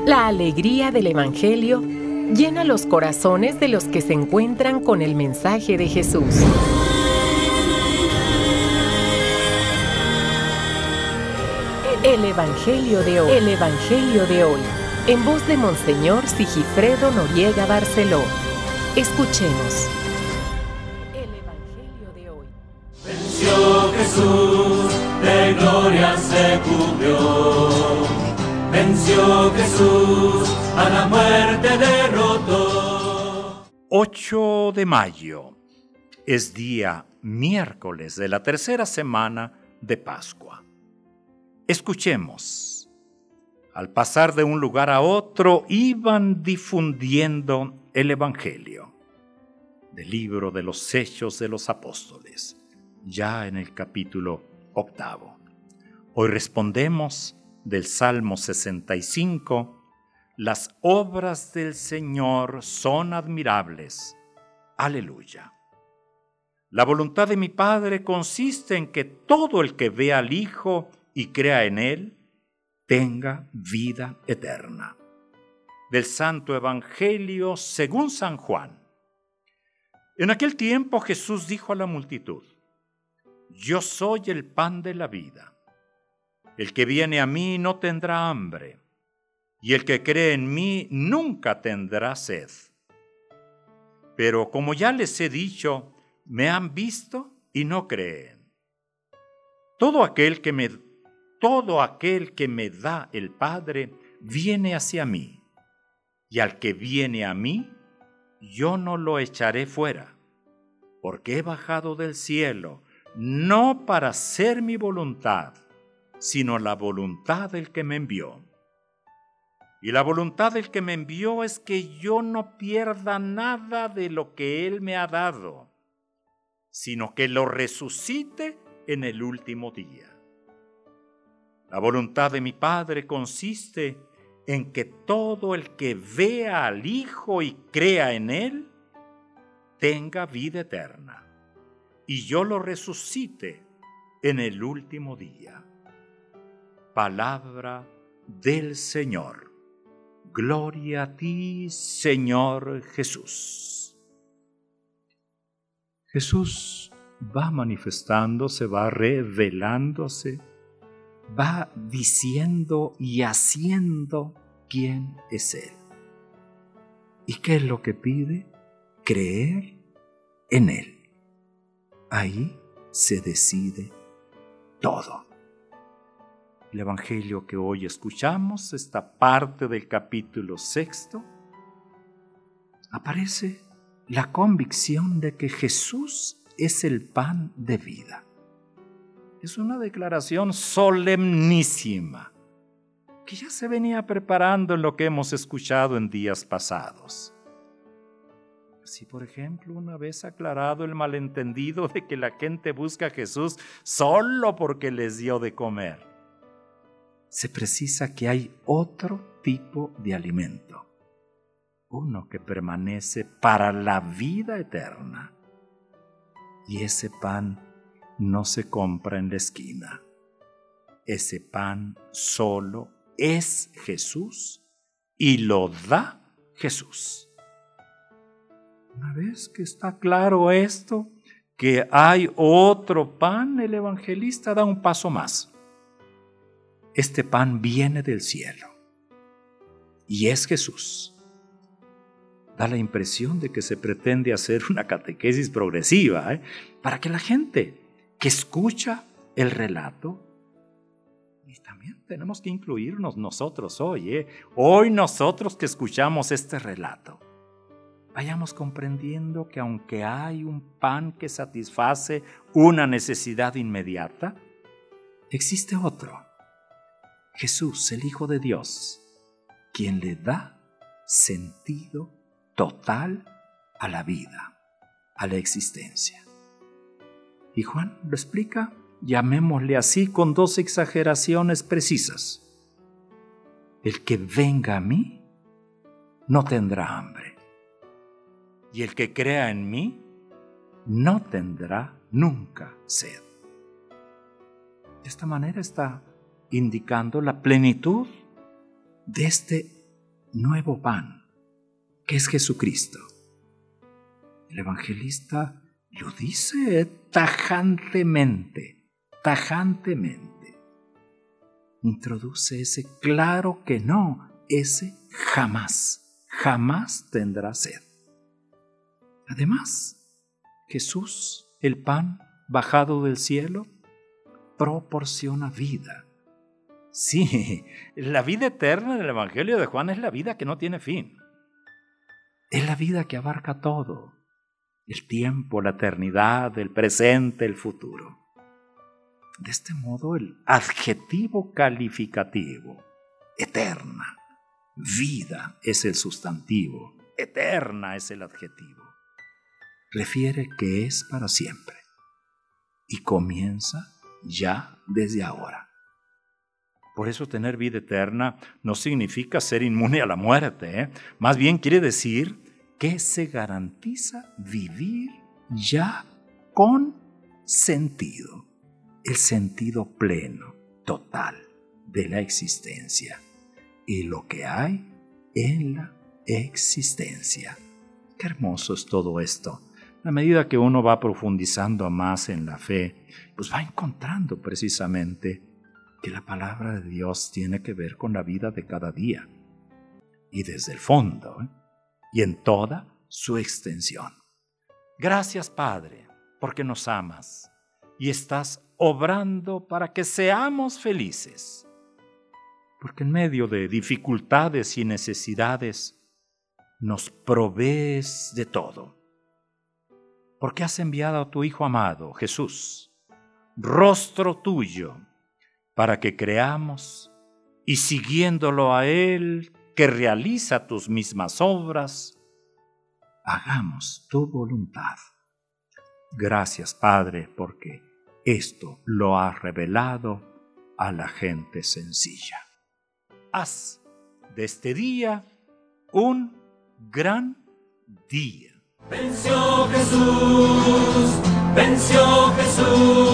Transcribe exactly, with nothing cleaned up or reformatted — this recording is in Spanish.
La alegría del Evangelio llena los corazones de los que se encuentran con el mensaje de Jesús. El Evangelio de hoy. El Evangelio de hoy. En voz de Monseñor Sigifredo Noriega Barceló. Escuchemos. El Evangelio de hoy. Venció Jesús, de gloria se cubrió. Venció Jesús, a la muerte derrotó. ocho de mayo es día miércoles de la tercera semana de Pascua. Escuchemos. Al pasar de un lugar a otro, iban difundiendo el Evangelio. Del libro de los Hechos de los Apóstoles, ya en el capítulo octavo. Hoy respondemos del Salmo sesenta y cinco, las obras del Señor son admirables. Aleluya. La voluntad de mi Padre consiste en que todo el que vea al Hijo y crea en Él, tenga vida eterna. Del Santo Evangelio según San Juan. En aquel tiempo Jesús dijo a la multitud: Yo soy el pan de la vida. El que viene a mí no tendrá hambre, y el que cree en mí nunca tendrá sed. Pero como ya les he dicho, me han visto y no creen. Todo aquel que me, todo aquel que me da el Padre viene hacia mí, y al que viene a mí, yo no lo echaré fuera, porque he bajado del cielo, no para hacer mi voluntad, sino la voluntad del que me envió. Y la voluntad del que me envió es que yo no pierda nada de lo que Él me ha dado, sino que lo resucite en el último día. La voluntad de mi Padre consiste en que todo el que vea al Hijo y crea en Él, tenga vida eterna, y yo lo resucite en el último día. Palabra del Señor. Gloria a ti, Señor Jesús. Jesús va manifestándose, va revelándose, va diciendo y haciendo quién es Él. ¿Y qué es lo que pide? Creer en Él. Ahí se decide todo. El Evangelio que hoy escuchamos, esta parte del capítulo sexto, aparece la convicción de que Jesús es el pan de vida. Es una declaración solemnísima que ya se venía preparando en lo que hemos escuchado en días pasados. Así, por ejemplo, una vez aclarado el malentendido de que la gente busca a Jesús solo porque les dio de comer, se precisa que hay otro tipo de alimento, uno que permanece para la vida eterna. Y ese pan no se compra en la esquina. Ese pan solo es Jesús y lo da Jesús. Una vez que está claro esto, que hay otro pan, el evangelista da un paso más. Este pan viene del cielo y es Jesús. Da la impresión de que se pretende hacer una catequesis progresiva, ¿eh? para que la gente que escucha el relato, y también tenemos que incluirnos nosotros hoy, ¿eh? hoy nosotros que escuchamos este relato, vayamos comprendiendo que aunque hay un pan que satisface una necesidad inmediata, existe otro. Jesús, el Hijo de Dios, quien le da sentido total a la vida, a la existencia. Y Juan lo explica, llamémosle así, con dos exageraciones precisas. El que venga a mí no tendrá hambre, y el que crea en mí no tendrá nunca sed. De esta manera está indicando la plenitud de este nuevo pan, que es Jesucristo. El evangelista lo dice tajantemente, tajantemente. Introduce ese claro que no, ese jamás, jamás tendrá sed. Además, Jesús, el pan bajado del cielo, proporciona vida. Sí, la vida eterna del Evangelio de Juan es la vida que no tiene fin. Es la vida que abarca todo, el tiempo, la eternidad, el presente, el futuro. De este modo, el adjetivo calificativo, eterna, vida es el sustantivo, eterna es el adjetivo. Refiere que es para siempre y comienza ya desde ahora. Por eso tener vida eterna no significa ser inmune a la muerte, ¿eh? Más bien quiere decir que se garantiza vivir ya con sentido, el sentido pleno, total de la existencia y lo que hay en la existencia. Qué hermoso es todo esto. A medida que uno va profundizando más en la fe, pues va encontrando precisamente que la palabra de Dios tiene que ver con la vida de cada día y desde el fondo, ¿eh? Y en toda su extensión. Gracias, Padre, porque nos amas y estás obrando para que seamos felices. Porque en medio de dificultades y necesidades nos provees de todo. Porque has enviado a tu Hijo amado, Jesús, rostro tuyo, para que creamos y siguiéndolo a Él, que realiza tus mismas obras, hagamos tu voluntad. Gracias, Padre, porque esto lo has revelado a la gente sencilla. Haz de este día un gran día. Venció Jesús, venció Jesús.